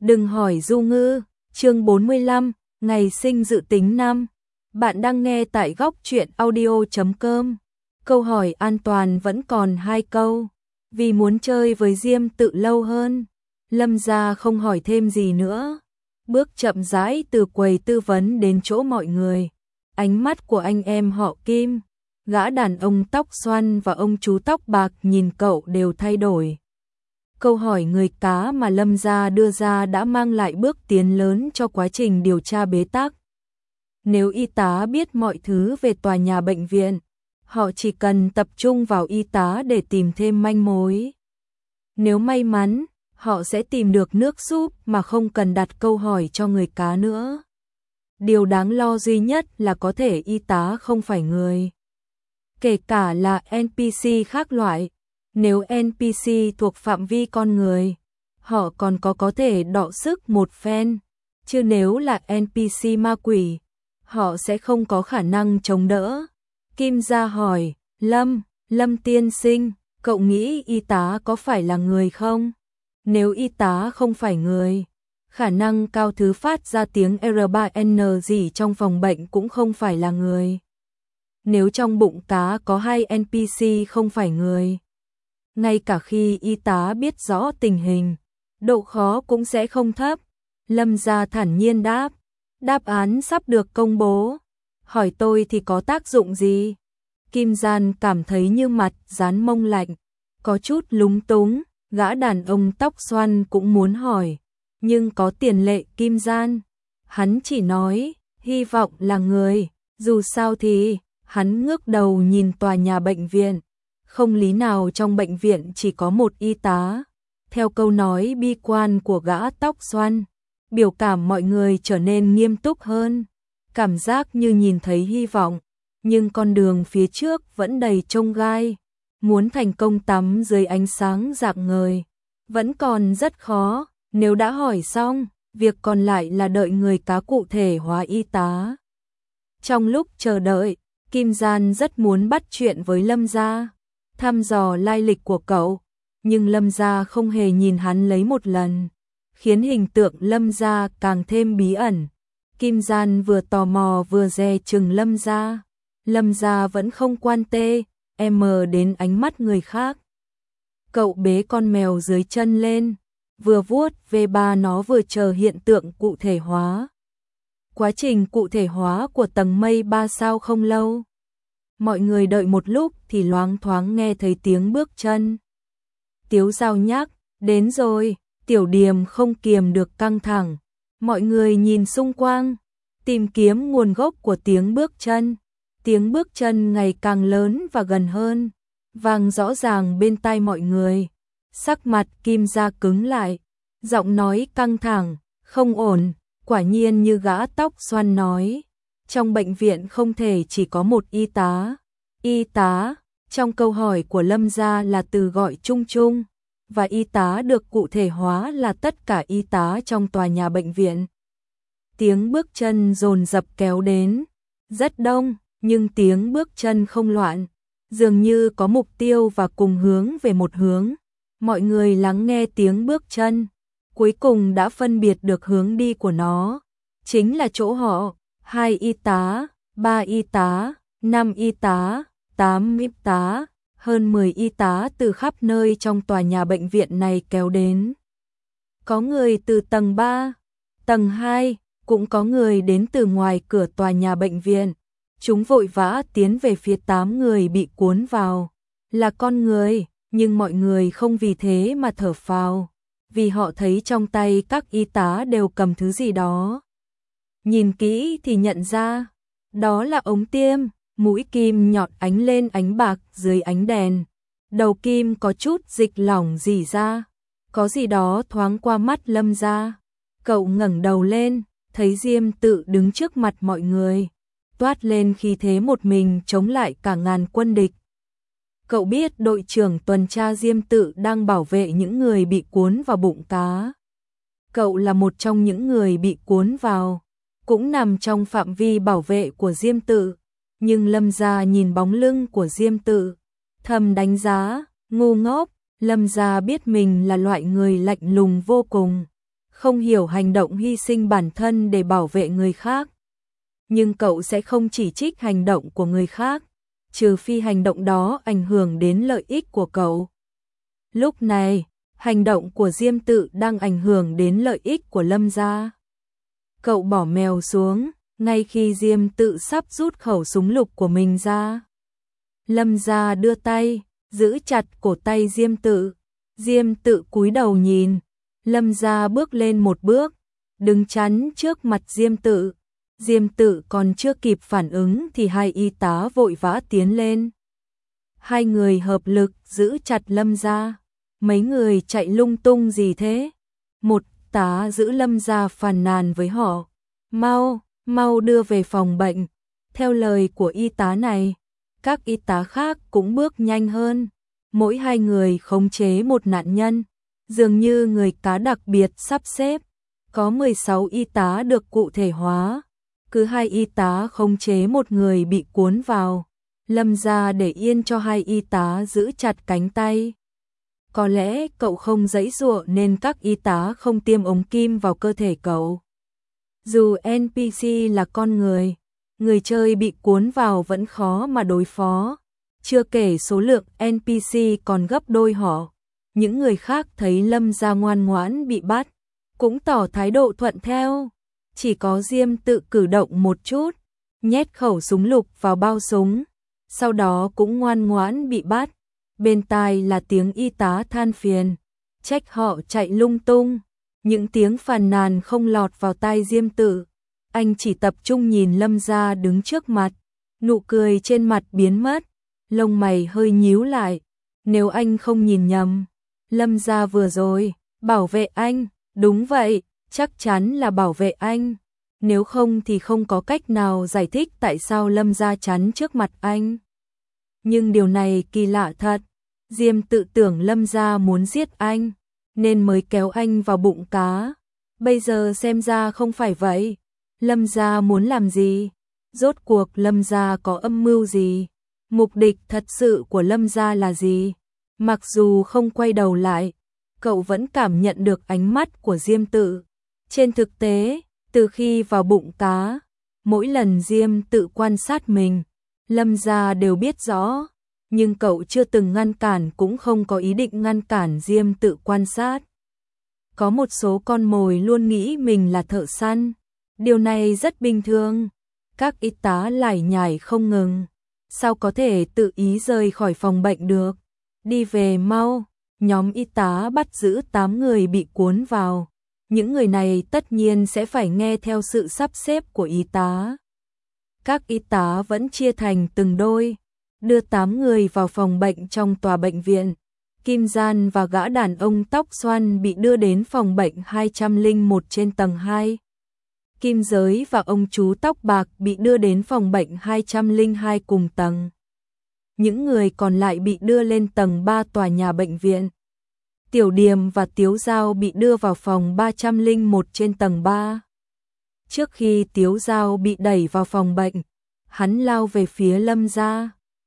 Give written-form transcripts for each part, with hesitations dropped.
Đừng hỏi Du Ngư, chương 45, ngày sinh dự tính năm. Bạn đang nghe tại góc truyện audio.com. Câu hỏi an toàn vẫn còn 2 câu. Vì muốn chơi với Diêm Tự lâu hơn, Lâm gia không hỏi thêm gì nữa. Bước chậm rãi từ quầy tư vấn đến chỗ mọi người. Ánh mắt của anh em họ Kim, gã đàn ông tóc xoăn và ông chú tóc bạc nhìn cậu đều thay đổi. Câu hỏi người cá mà Lâm gia đưa ra đã mang lại bước tiến lớn cho quá trình điều tra bế tắc. Nếu y tá biết mọi thứ về tòa nhà bệnh viện, họ chỉ cần tập trung vào y tá để tìm thêm manh mối. Nếu may mắn, họ sẽ tìm được nước súp mà không cần đặt câu hỏi cho người cá nữa. Điều đáng lo duy nhất là có thể y tá không phải người. Kể cả là NPC khác loại. Nếu NPC thuộc phạm vi con người, họ còn có thể đọ sức một phen, chứ nếu là NPC ma quỷ, họ sẽ không có khả năng chống đỡ. Kim gia hỏi, Lâm tiên sinh, cậu nghĩ y tá có phải là người không? Nếu y tá không phải người, khả năng cao thứ phát ra tiếng R3N gì trong phòng bệnh cũng không phải là người. Nếu trong bụng cá có 2 NPC không phải người, ngay cả khi y tá biết rõ tình hình, độ khó cũng sẽ không thấp. Lâm gia thản nhiên đáp, đáp án sắp được công bố. Hỏi tôi thì có tác dụng gì? Kim Gian cảm thấy như mặt dán mông lạnh, có chút lúng túng. Gã đàn ông tóc xoăn cũng muốn hỏi, nhưng có tiền lệ Kim Gian. Hắn chỉ nói, hy vọng là người, dù sao thì, hắn ngước đầu nhìn tòa nhà bệnh viện. Không lý nào trong bệnh viện chỉ có một y tá. Theo câu nói bi quan của gã tóc xoăn, biểu cảm mọi người trở nên nghiêm túc hơn. Cảm giác như nhìn thấy hy vọng, nhưng con đường phía trước vẫn đầy chông gai. Muốn thành công tắm dưới ánh sáng rạng ngời, vẫn còn rất khó. Nếu đã hỏi xong, việc còn lại là đợi người cá cụ thể hóa y tá. Trong lúc chờ đợi, Kim Gian rất muốn bắt chuyện với Lâm gia, thăm dò lai lịch của cậu, nhưng Lâm gia không hề nhìn hắn lấy một lần, khiến hình tượng Lâm gia càng thêm bí ẩn. Kim Gian vừa tò mò vừa dè chừng Lâm gia vẫn không quan tê đến ánh mắt người khác. Cậu bế con mèo dưới chân lên, vừa vuốt về ba nó vừa chờ hiện tượng cụ thể hóa. Quá trình cụ thể hóa của tầng mây 3 sao không lâu. Mọi người đợi một lúc thì loáng thoáng nghe thấy tiếng bước chân. Tiếu Giao nhắc, đến rồi. Tiểu Điềm không kiềm được căng thẳng. Mọi người nhìn xung quanh, tìm kiếm nguồn gốc của tiếng bước chân. Tiếng bước chân ngày càng lớn và gần hơn, vang rõ ràng bên tai mọi người. Sắc mặt Kim gia cứng lại, giọng nói căng thẳng, không ổn. Quả nhiên như gã tóc xoăn nói, trong bệnh viện không thể chỉ có một y tá. Y tá, trong câu hỏi của Lâm gia là từ gọi chung chung, và y tá được cụ thể hóa là tất cả y tá trong tòa nhà bệnh viện. Tiếng bước chân dồn dập kéo đến, rất đông, nhưng tiếng bước chân không loạn, dường như có mục tiêu và cùng hướng về một hướng. Mọi người lắng nghe tiếng bước chân, cuối cùng đã phân biệt được hướng đi của nó, chính là chỗ họ. 2 y tá, 3 y tá, 5 y tá, 8 y tá, hơn 10 y tá từ khắp nơi trong tòa nhà bệnh viện này kéo đến. Có người từ tầng 3, tầng 2, cũng có người đến từ ngoài cửa tòa nhà bệnh viện. Chúng vội vã tiến về phía 8 người bị cuốn vào. Là con người, nhưng mọi người không vì thế mà thở phào, vì họ thấy trong tay các y tá đều cầm thứ gì đó. Nhìn kỹ thì nhận ra, đó là ống tiêm, mũi kim nhọn ánh lên ánh bạc dưới ánh đèn. Đầu kim có chút dịch lỏng rỉ ra, có gì đó thoáng qua mắt Lâm gia. Cậu ngẩng đầu lên, thấy Diêm Tự đứng trước mặt mọi người, toát lên khí thế một mình chống lại cả ngàn quân địch. Cậu biết đội trưởng tuần tra Diêm Tự đang bảo vệ những người bị cuốn vào bụng cá. Cậu là một trong những người bị cuốn vào, cũng nằm trong phạm vi bảo vệ của Diêm Tự, nhưng Lâm gia nhìn bóng lưng của Diêm Tự, thầm đánh giá, ngu ngốc. Lâm gia biết mình là loại người lạnh lùng vô cùng, không hiểu hành động hy sinh bản thân để bảo vệ người khác. Nhưng cậu sẽ không chỉ trích hành động của người khác, trừ phi hành động đó ảnh hưởng đến lợi ích của cậu. Lúc này, hành động của Diêm Tự đang ảnh hưởng đến lợi ích của Lâm gia. Cậu bỏ mèo xuống, ngay khi Diêm Tự sắp rút khẩu súng lục của mình ra. Lâm gia đưa tay, giữ chặt cổ tay Diêm Tự. Diêm Tự cúi đầu nhìn. Lâm gia bước lên một bước, đứng chắn trước mặt Diêm Tự. Diêm Tự còn chưa kịp phản ứng thì hai y tá vội vã tiến lên. Hai người hợp lực giữ chặt Lâm gia. Mấy người chạy lung tung gì thế? Một tá giữ Lâm gia phàn nàn với họ. Mau đưa về phòng bệnh. Theo lời của y tá này, các y tá khác cũng bước nhanh hơn. Mỗi hai người khống chế một nạn nhân, dường như người cá đặc biệt sắp xếp. Có 16 y tá được cụ thể hóa. Cứ hai y tá khống chế một người bị cuốn vào. Lâm gia để yên cho hai y tá giữ chặt cánh tay. Có lẽ cậu không giãy giụa nên các y tá không tiêm ống kim vào cơ thể cậu. Dù NPC là con người chơi bị cuốn vào vẫn khó mà đối phó. Chưa kể số lượng NPC còn gấp đôi họ. Những người khác thấy Lâm gia ngoan ngoãn bị bắt, cũng tỏ thái độ thuận theo. Chỉ có Diêm Tự cử động một chút, nhét khẩu súng lục vào bao súng, sau đó cũng ngoan ngoãn bị bắt. Bên tai là tiếng y tá than phiền, trách họ chạy lung tung. Những tiếng phàn nàn không lọt vào tai Diêm Tự. Anh chỉ tập trung nhìn Lâm gia đứng trước mặt, nụ cười trên mặt biến mất, lông mày hơi nhíu lại. Nếu anh không nhìn nhầm, Lâm gia vừa rồi bảo vệ anh. Đúng vậy, chắc chắn là bảo vệ anh. Nếu không thì không có cách nào giải thích tại sao Lâm gia chắn trước mặt anh. Nhưng điều này kỳ lạ thật. Diêm Tự tưởng Lâm gia muốn giết anh, nên mới kéo anh vào bụng cá. Bây giờ xem ra không phải vậy. Lâm gia muốn làm gì? Rốt cuộc Lâm gia có âm mưu gì? Mục đích thật sự của Lâm gia là gì? Mặc dù không quay đầu lại, cậu vẫn cảm nhận được ánh mắt của Diêm Tự. Trên thực tế, từ khi vào bụng cá, mỗi lần Diêm Tự quan sát mình, Lâm gia đều biết rõ. Nhưng cậu chưa từng ngăn cản cũng không có ý định ngăn cản Diêm Tự quan sát. Có một số con mồi luôn nghĩ mình là thợ săn. Điều này rất bình thường. Các y tá lải nhải không ngừng. Sao có thể tự ý rời khỏi phòng bệnh được? Đi về mau. Nhóm y tá bắt giữ 8 người bị cuốn vào. Những người này tất nhiên sẽ phải nghe theo sự sắp xếp của y tá. Các y tá vẫn chia thành từng đôi, đưa 8 người vào phòng bệnh trong tòa bệnh viện. Kim Gian và gã đàn ông tóc xoăn bị đưa đến phòng bệnh 201 trên tầng 2. Kim Giới và ông chú tóc bạc bị đưa đến phòng bệnh 202 cùng tầng. Những người còn lại bị đưa lên tầng 3 tòa nhà bệnh viện. Tiểu Điềm và Tiếu Giao bị đưa vào phòng 301 trên tầng 3. Trước khi Tiếu Giao bị đẩy vào phòng bệnh, hắn lao về phía Lâm gia.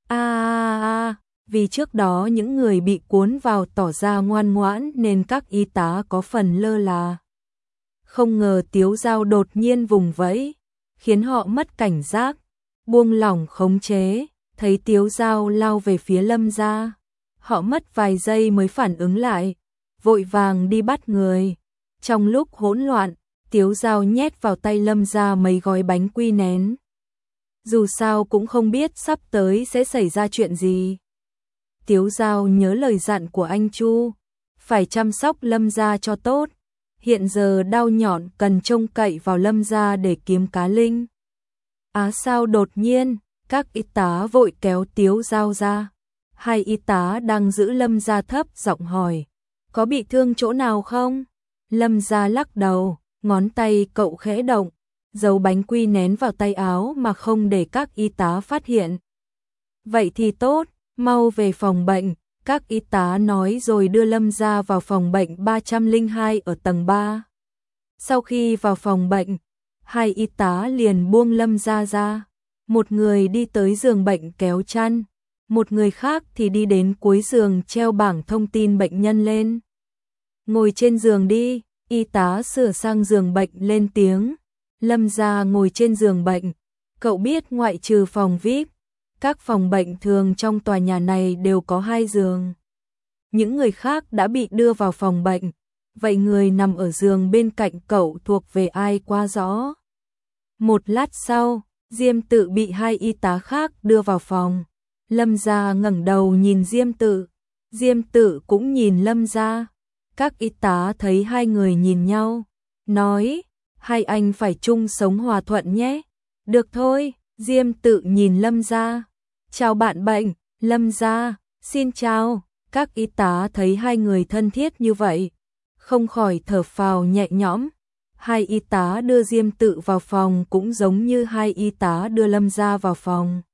Vì trước đó những người bị cuốn vào tỏ ra ngoan ngoãn nên các y tá có phần lơ là. Không ngờ Tiếu Giao đột nhiên vùng vẫy, khiến họ mất cảnh giác, buông lỏng khống chế. Thấy Tiếu Giao lao về phía Lâm gia, họ mất vài giây mới phản ứng lại, vội vàng đi bắt người. Trong lúc hỗn loạn, Tiếu Giao nhét vào tay Lâm gia mấy gói bánh quy nén. Dù sao cũng không biết sắp tới sẽ xảy ra chuyện gì. Tiếu Giao nhớ lời dặn của anh Chu, phải chăm sóc Lâm gia cho tốt. Hiện giờ đao nhọn cần trông cậy vào Lâm gia để kiếm cá linh. Sao đột nhiên, các y tá vội kéo Tiếu Giao ra. Hai y tá đang giữ Lâm gia thấp giọng hỏi, có bị thương chỗ nào không? Lâm gia lắc đầu, ngón tay cậu khẽ động, giấu bánh quy nén vào tay áo mà không để các y tá phát hiện. Vậy thì tốt, mau về phòng bệnh, các y tá nói rồi đưa Lâm gia vào phòng bệnh 302 ở tầng 3. Sau khi vào phòng bệnh, hai y tá liền buông Lâm gia ra. Một người đi tới giường bệnh kéo chăn, một người khác thì đi đến cuối giường treo bảng thông tin bệnh nhân lên. Ngồi trên giường đi, Y tá sửa sang giường bệnh lên tiếng. Lâm Gia ngồi trên giường bệnh. Cậu biết ngoại trừ phòng VIP, các phòng bệnh thường trong tòa nhà này đều có 2 giường. Những người khác đã bị đưa vào phòng bệnh. Vậy người nằm ở giường bên cạnh cậu thuộc về ai quá rõ. Một lát sau, Diêm Tự bị 2 y tá khác đưa vào phòng. Lâm Gia ngẩng đầu nhìn Diêm Tự. Diêm Tự cũng nhìn Lâm Gia. Các y tá thấy 2 người nhìn nhau, nói, hai anh phải chung sống hòa thuận nhé. Được thôi, Diêm Tự nhìn Lâm Gia. Chào bạn bệnh, Lâm Gia, xin chào. Các y tá thấy 2 người thân thiết như vậy, không khỏi thở phào nhẹ nhõm. 2 y tá đưa Diêm Tự vào phòng cũng giống như 2 y tá đưa Lâm Gia vào phòng.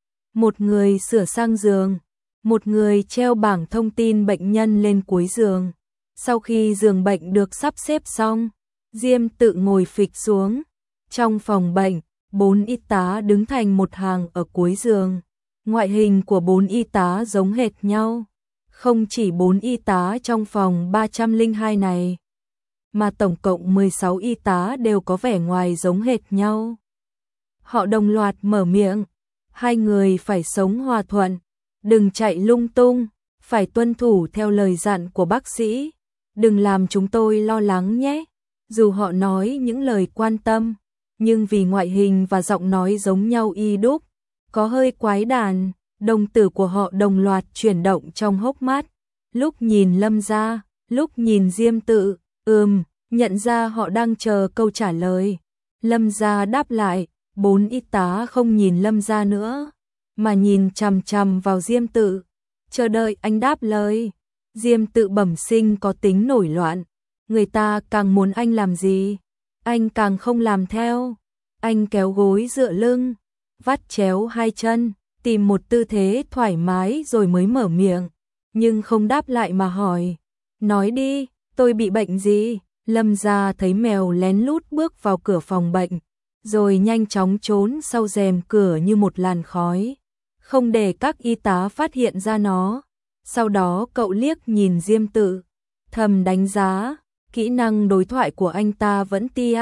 Một người sửa sang giường, một người treo bảng thông tin bệnh nhân lên cuối giường. Sau khi giường bệnh được sắp xếp xong, Diêm Tự ngồi phịch xuống. Trong phòng bệnh, 4 y tá đứng thành một hàng ở cuối giường. Ngoại hình của 4 y tá giống hệt nhau. Không chỉ 4 y tá trong phòng 302 này, mà tổng cộng 16 y tá đều có vẻ ngoài giống hệt nhau. Họ đồng loạt mở miệng, hai người phải sống hòa thuận, đừng chạy lung tung, phải tuân thủ theo lời dặn của bác sĩ, đừng làm chúng tôi lo lắng nhé. Dù họ nói những lời quan tâm, nhưng vì ngoại hình và giọng nói giống nhau y đúc, có hơi quái đản, đồng tử của họ đồng loạt chuyển động trong hốc mắt, lúc nhìn Lâm Gia, lúc nhìn Diêm Tự, nhận ra họ đang chờ câu trả lời. Lâm Gia đáp lại, 4 y tá không nhìn Lâm Gia nữa, mà nhìn chằm chằm vào Diêm Tự, chờ đợi anh đáp lời. Diêm Tự bẩm sinh có tính nổi loạn, người ta càng muốn anh làm gì, anh càng không làm theo. Anh kéo gối dựa lưng, vắt chéo 2 chân, tìm một tư thế thoải mái rồi mới mở miệng, nhưng không đáp lại mà hỏi, nói đi, tôi bị bệnh gì? Lâm Gia thấy mèo lén lút bước vào cửa phòng bệnh, rồi nhanh chóng trốn sau rèm cửa như một làn khói, không để các y tá phát hiện ra nó. Sau đó cậu liếc nhìn Diêm Tự, thầm đánh giá, kỹ năng đối thoại của anh ta vẫn tia,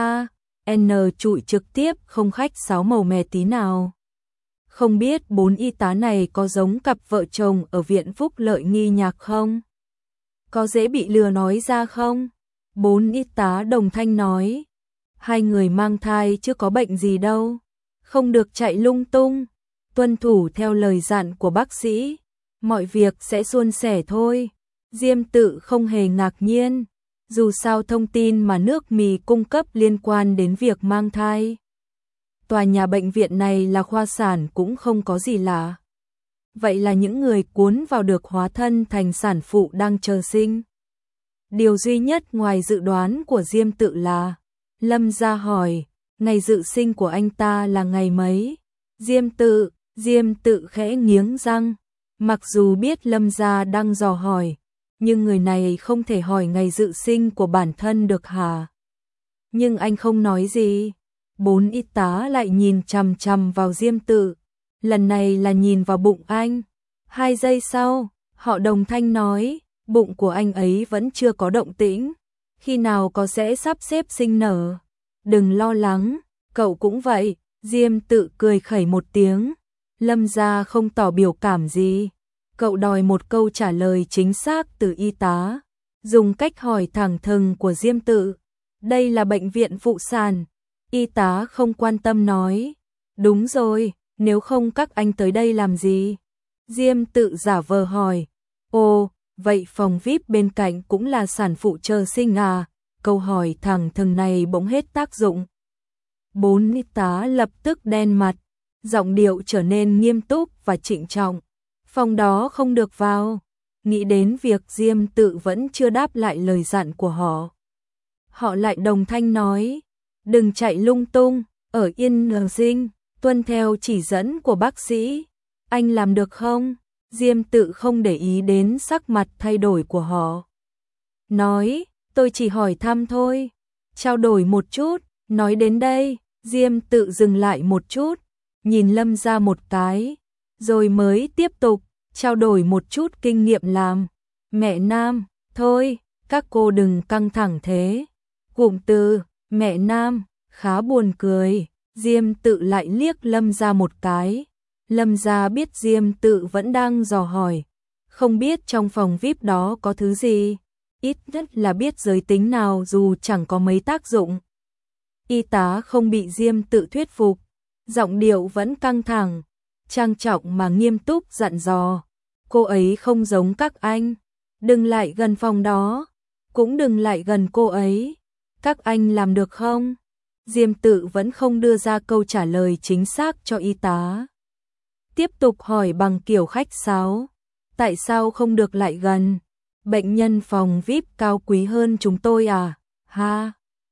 trụi trực tiếp không khách sáo màu mè tí nào. Không biết 4 y tá này có giống cặp vợ chồng ở viện Phúc Lợi Nghi Nhạc không? Có dễ bị lừa nói ra không? 4 y tá đồng thanh nói, 2 người mang thai chứ có bệnh gì đâu, không được chạy lung tung, tuân thủ theo lời dặn của bác sĩ, mọi việc sẽ suôn sẻ thôi. Diêm Tự không hề ngạc nhiên, dù sao thông tin mà nước mì cung cấp liên quan đến việc mang thai. Tòa nhà bệnh viện này là khoa sản cũng không có gì lạ. Vậy là những người cuốn vào được hóa thân thành sản phụ đang chờ sinh. Điều duy nhất ngoài dự đoán của Diêm Tự là, Lâm Gia hỏi, ngày dự sinh của anh ta là ngày mấy? Diêm Tự khẽ nghiến răng, mặc dù biết Lâm Gia đang dò hỏi, nhưng người này không thể hỏi ngày dự sinh của bản thân được hả? Nhưng anh không nói gì. 4 y tá lại nhìn chằm chằm vào Diêm Tự, lần này là nhìn vào bụng anh. 2 giây sau, họ đồng thanh nói, bụng của anh ấy vẫn chưa có động tĩnh, khi nào có sẽ sắp xếp sinh nở. Đừng lo lắng, cậu cũng vậy. Diêm Tự cười khẩy một tiếng. Lâm Gia không tỏ biểu cảm gì, cậu đòi một câu trả lời chính xác từ y tá, dùng cách hỏi thẳng thừng của Diêm Tự. Đây là bệnh viện phụ sản. Y tá không quan tâm nói, đúng rồi, nếu không các anh tới đây làm gì? Diêm Tự giả vờ hỏi, ồ, vậy phòng VIP bên cạnh cũng là sản phụ chờ sinh à? Câu hỏi thẳng thừng này bỗng hết tác dụng. 4 y tá lập tức đen mặt, giọng điệu trở nên nghiêm túc và trịnh trọng. Phòng đó không được vào. Nghĩ đến việc Diêm Tự vẫn chưa đáp lại lời dặn của họ, họ lại đồng thanh nói, đừng chạy lung tung, ở yên ngờ sinh, tuân theo chỉ dẫn của bác sĩ. Anh làm được không? Diêm Tự không để ý đến sắc mặt thay đổi của họ, nói, tôi chỉ hỏi thăm thôi, trao đổi một chút. Nói đến đây, Diêm Tự dừng lại một chút, nhìn Lâm Gia một cái, rồi mới tiếp tục, trao đổi một chút kinh nghiệm làm mẹ nam. Thôi, các cô đừng căng thẳng thế. Cụm từ mẹ nam khá buồn cười. Diêm Tự lại liếc Lâm Gia một cái. Lâm Gia biết Diêm Tự vẫn đang dò hỏi, không biết trong phòng VIP đó có thứ gì, ít nhất là biết giới tính nào dù chẳng có mấy tác dụng. Y tá không bị Diêm Tự thuyết phục, giọng điệu vẫn căng thẳng, trang trọng mà nghiêm túc dặn dò. Cô ấy không giống các anh, đừng lại gần phòng đó, cũng đừng lại gần cô ấy. Các anh làm được không? Diêm Tự vẫn không đưa ra câu trả lời chính xác cho y tá. Tiếp tục hỏi bằng kiểu khách sáo. Tại sao không được lại gần? Bệnh nhân phòng VIP cao quý hơn chúng tôi à? Ha?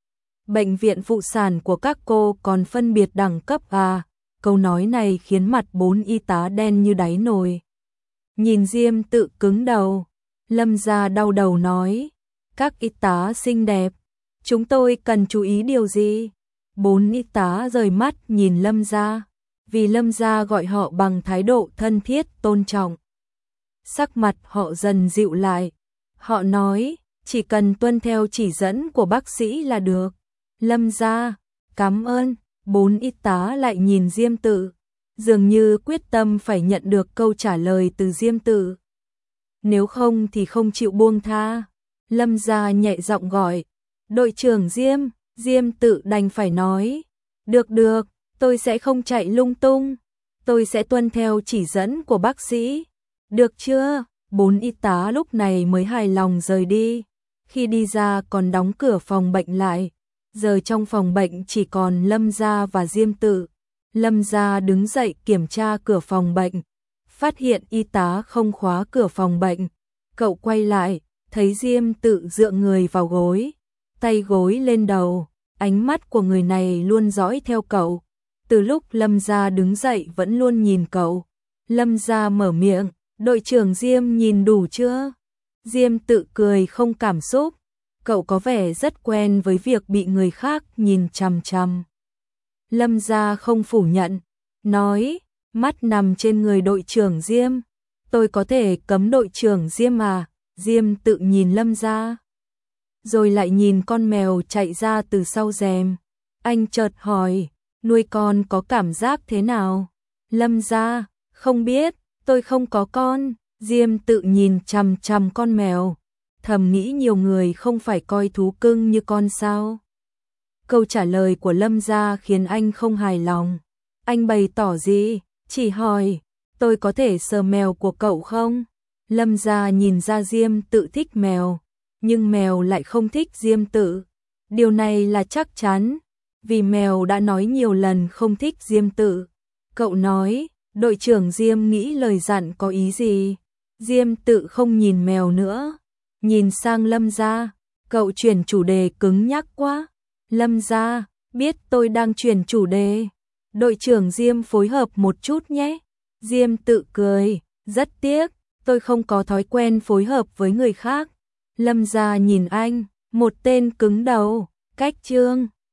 Bệnh viện phụ sản của các cô còn phân biệt đẳng cấp à? Câu nói này khiến mặt 4 y tá đen như đáy nồi. Nhìn Diêm Tự cứng đầu, Lâm Gia đau đầu nói, các y tá xinh đẹp, chúng tôi cần chú ý điều gì? 4 y tá rời mắt nhìn Lâm Gia, vì Lâm Gia gọi họ bằng thái độ thân thiết tôn trọng. Sắc mặt họ dần dịu lại, họ nói, chỉ cần tuân theo chỉ dẫn của bác sĩ là được. Lâm Gia, cảm ơn. 4 y tá lại nhìn Diêm Tự, dường như quyết tâm phải nhận được câu trả lời từ Diêm Tự. Nếu không thì không chịu buông tha. Lâm Gia nhẹ giọng gọi, đội trưởng Diêm. Diêm Tự đành phải nói, được được, tôi sẽ không chạy lung tung, tôi sẽ tuân theo chỉ dẫn của bác sĩ. Được chưa? 4 y tá lúc này mới hài lòng rời đi. Khi đi ra còn đóng cửa phòng bệnh lại. Giờ trong phòng bệnh chỉ còn Lâm Gia và Diêm Tự. Lâm Gia đứng dậy kiểm tra cửa phòng bệnh, phát hiện y tá không khóa cửa phòng bệnh. Cậu quay lại, thấy Diêm Tự dựa người vào gối, tay gối lên đầu, ánh mắt của người này luôn dõi theo cậu. Từ lúc Lâm Gia đứng dậy vẫn luôn nhìn cậu. Lâm Gia mở miệng, đội trưởng Diêm nhìn đủ chưa? Diêm Tự cười không cảm xúc. Cậu có vẻ rất quen với việc bị người khác nhìn chằm chằm. Lâm Gia không phủ nhận, nói, mắt nằm trên người đội trưởng Diêm. Tôi có thể cấm đội trưởng Diêm à? Diêm Tự nhìn Lâm Gia, rồi lại nhìn con mèo chạy ra từ sau rèm. Anh chợt hỏi, nuôi con có cảm giác thế nào? Lâm Gia, không biết, tôi không có con. Diêm Tự nhìn chằm chằm con mèo, thầm nghĩ nhiều người không phải coi thú cưng như con sao? Câu trả lời của Lâm Gia khiến anh không hài lòng. Anh bày tỏ gì? Chỉ hỏi, tôi có thể sờ mèo của cậu không? Lâm Gia nhìn ra Diêm Tự thích mèo, nhưng mèo lại không thích Diêm Tự. Điều này là chắc chắn, vì mèo đã nói nhiều lần không thích Diêm Tự. Cậu nói, đội trưởng Diêm nghĩ lời dặn có ý gì? Diêm Tự không nhìn mèo nữa, nhìn sang Lâm Gia. Cậu chuyển chủ đề cứng nhắc quá. Lâm Gia, biết tôi đang chuyển chủ đề. Đội trưởng Diêm phối hợp một chút nhé. Diêm Tự cười, rất tiếc, tôi không có thói quen phối hợp với người khác. Lâm Gia nhìn anh, một tên cứng đầu, cách chương.